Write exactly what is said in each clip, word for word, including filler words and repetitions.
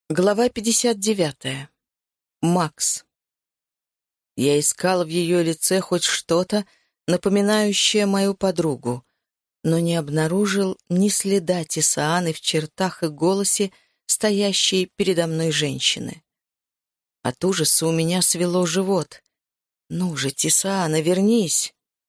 Глава пятьдесят девятая. Макс. Я искал в ее лице хоть что-то, напоминающее мою подругу, но не обнаружил ни следа Тисааны в чертах и голосе стоящей передо мной женщины. От ужаса у меня свело живот. «Ну же, Тисаана, вернись!»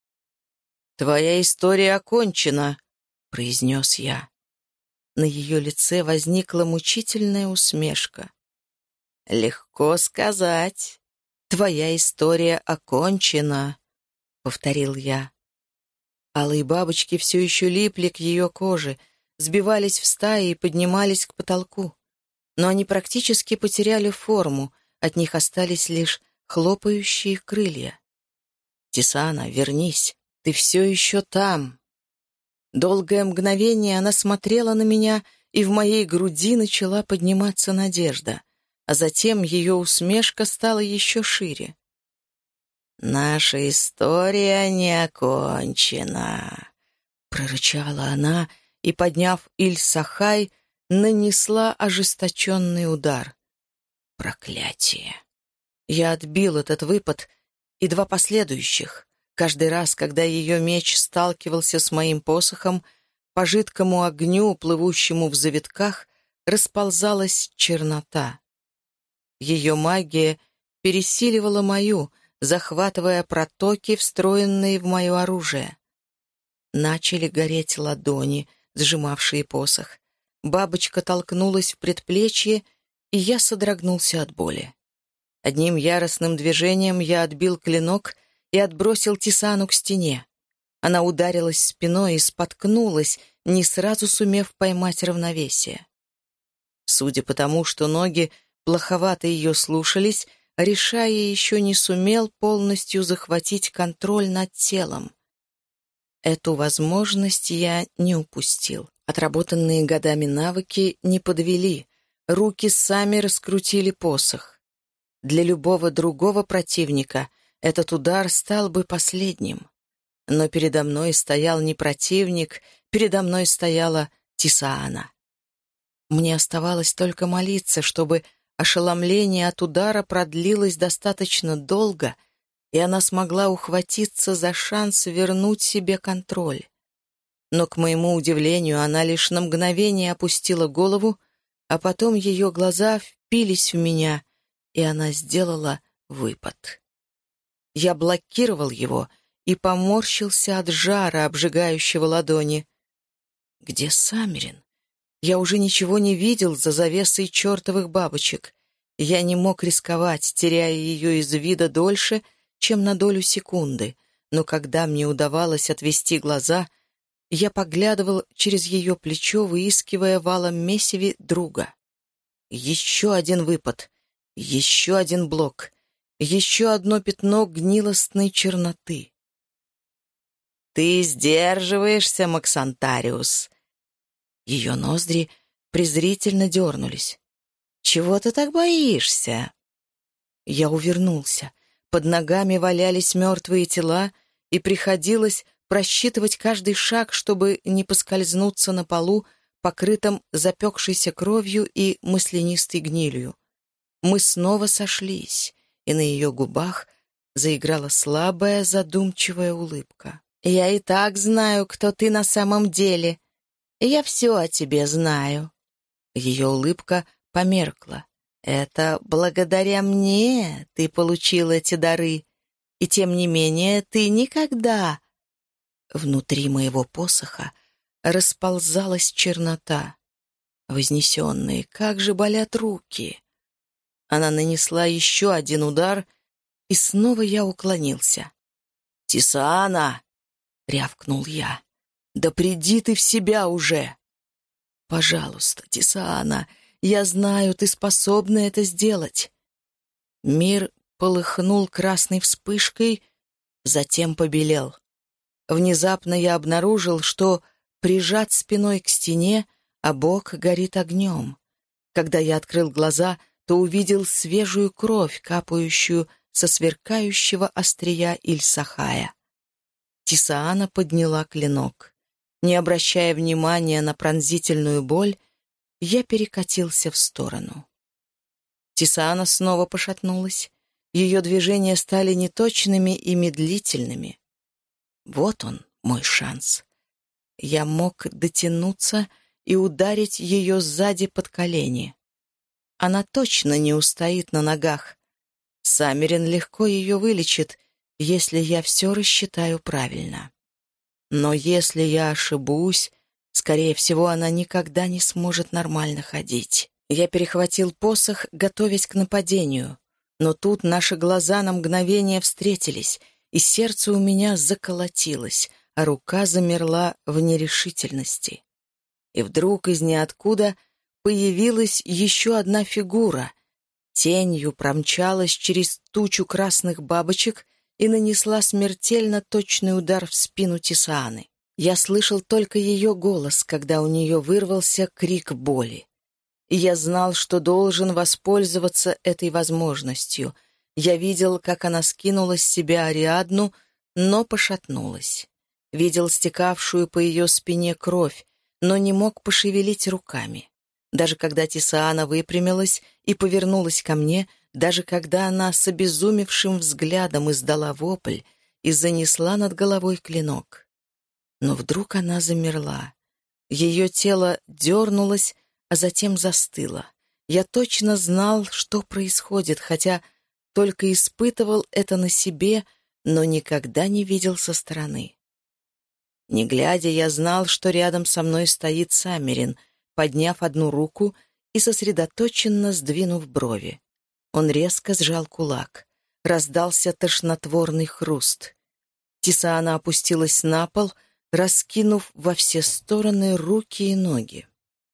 «Твоя история окончена», — произнес я. На ее лице возникла мучительная усмешка. «Легко сказать. Твоя история окончена», — повторил я. Алые бабочки все еще липли к ее коже, сбивались в стаи и поднимались к потолку. Но они практически потеряли форму, от них остались лишь хлопающие крылья. «Тисаана, вернись, ты все еще там». Долгое мгновение она смотрела на меня, и в моей груди начала подниматься надежда, а затем ее усмешка стала еще шире. «Наша история не окончена», — прорычала она и, подняв Иль-Сахай, нанесла ожесточенный удар. Проклятие! Я отбил этот выпад и два последующих. Каждый раз, когда ее меч сталкивался с моим посохом, по жидкому огню, плывущему в завитках, расползалась чернота. Ее магия пересиливала мою, захватывая протоки, встроенные в мое оружие. Начали гореть ладони, сжимавшие посох. Бабочка толкнулась в предплечье, и я содрогнулся от боли. Одним яростным движением я отбил клинок и отбросил Тисаану к стене. Она ударилась спиной и споткнулась, не сразу сумев поймать равновесие. Судя по тому, что ноги плоховато ее слушались, Решая еще не сумел полностью захватить контроль над телом. Эту возможность я не упустил. Отработанные годами навыки не подвели, руки сами раскрутили посох. Для любого другого противника этот удар стал бы последним. Но передо мной стоял не противник, передо мной стояла Тисаана. Мне оставалось только молиться, чтобы ошеломление от удара продлилось достаточно долго, и она смогла ухватиться за шанс вернуть себе контроль. Но, к моему удивлению, она лишь на мгновение опустила голову, а потом ее глаза впились в меня, и она сделала выпад. Я блокировал его и поморщился от жара, обжигающего ладони. Где Саммерин? Я уже ничего не видел за завесой чертовых бабочек. Я не мог рисковать, теряя ее из вида дольше, чем на долю секунды, но когда мне удавалось отвести глаза, я поглядывал через ее плечо, выискивая в алом месиве друга. Еще один выпад, еще один блок, еще одно пятно гнилостной черноты. «Ты сдерживаешься, Максантариус!» Ее ноздри презрительно дернулись. «Чего ты так боишься?» Я увернулся. Под ногами валялись мертвые тела, и приходилось просчитывать каждый шаг, чтобы не поскользнуться на полу, покрытом запекшейся кровью и маслянистой гнилью. Мы снова сошлись, и на ее губах заиграла слабая задумчивая улыбка. «Я и так знаю, кто ты на самом деле. Я все о тебе знаю». Ее улыбка померкла. «Это благодаря мне ты получил эти дары, и тем не менее ты никогда...» Внутри моего посоха расползалась чернота. Вознесенные, как же болят руки! Она нанесла еще один удар, и снова я уклонился. «Тисаана!» — рявкнул я. «Да приди ты в себя уже!» «Пожалуйста, Тисаана, я знаю, ты способна это сделать». Мир полыхнул красной вспышкой, затем побелел. Внезапно я обнаружил, что прижат спиной к стене, а бок горит огнем. Когда я открыл глаза, то увидел свежую кровь, капающую со сверкающего острия Иль-Сахая. Тисаана подняла клинок. Не обращая внимания на пронзительную боль, я перекатился в сторону. Тисаана снова пошатнулась. Ее движения стали неточными и медлительными. Вот он, мой шанс. Я мог дотянуться и ударить ее сзади под колени. Она точно не устоит на ногах. Саммерин легко ее вылечит, если я все рассчитаю правильно. Но если я ошибусь, скорее всего, она никогда не сможет нормально ходить. Я перехватил посох, готовясь к нападению. Но тут наши глаза на мгновение встретились, и сердце у меня заколотилось, а рука замерла в нерешительности. И вдруг из ниоткуда появилась еще одна фигура. Тенью промчалась через тучу красных бабочек и нанесла смертельно точный удар в спину Тисааны. Я слышал только ее голос, когда у нее вырвался крик боли. И я знал, что должен воспользоваться этой возможностью. Я видел, как она скинула с себя Ариадну, но пошатнулась. Видел стекавшую по ее спине кровь, но не мог пошевелить руками. Даже когда Тисаана выпрямилась и повернулась ко мне, даже когда она с обезумевшим взглядом издала вопль и занесла над головой клинок. Но вдруг она замерла. Ее тело дернулось, а затем застыло. Я точно знал, что происходит, хотя только испытывал это на себе, но никогда не видел со стороны. Не глядя, я знал, что рядом со мной стоит Саммерин, подняв одну руку и сосредоточенно сдвинув брови. Он резко сжал кулак. Раздался тошнотворный хруст. Тисаана опустилась на пол, раскинув во все стороны руки и ноги.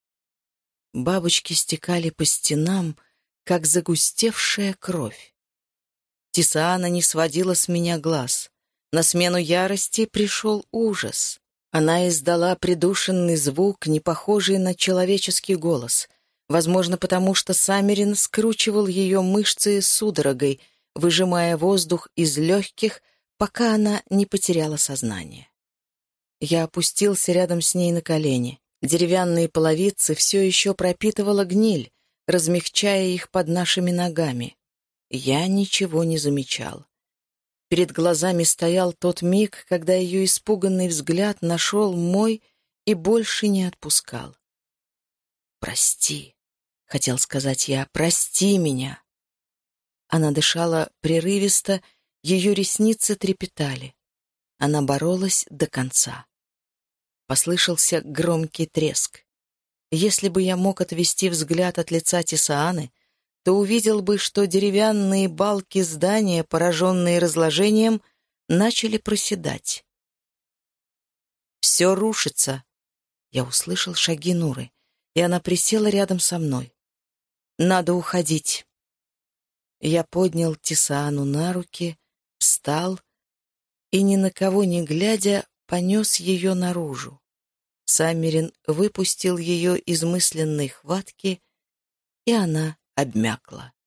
Бабочки стекали по стенам, как загустевшая кровь. Тисаана не сводила с меня глаз. На смену ярости пришел ужас. Она издала придушенный звук, не похожий на человеческий голос. Возможно, потому что Саммерин скручивал ее мышцы судорогой, выжимая воздух из легких, пока она не потеряла сознание. Я опустился рядом с ней на колени. Деревянные половицы все еще пропитывала гниль, размягчая их под нашими ногами. Я ничего не замечал. Перед глазами стоял тот миг, когда ее испуганный взгляд нашел мой и больше не отпускал. «Прости», — хотел сказать я, — «прости меня». Она дышала прерывисто, ее ресницы трепетали. Она боролась до конца. Послышался громкий треск. Если бы я мог отвести взгляд от лица Тисааны, то увидел бы, что деревянные балки здания, пораженные разложением, начали проседать. «Все рушится!» Я услышал шаги Нуры, и она присела рядом со мной. «Надо уходить!» Я поднял Тисаану на руки, встал и, ни на кого не глядя, понес ее наружу. Саммерин выпустил ее из мысленной хватки, и она обмякла.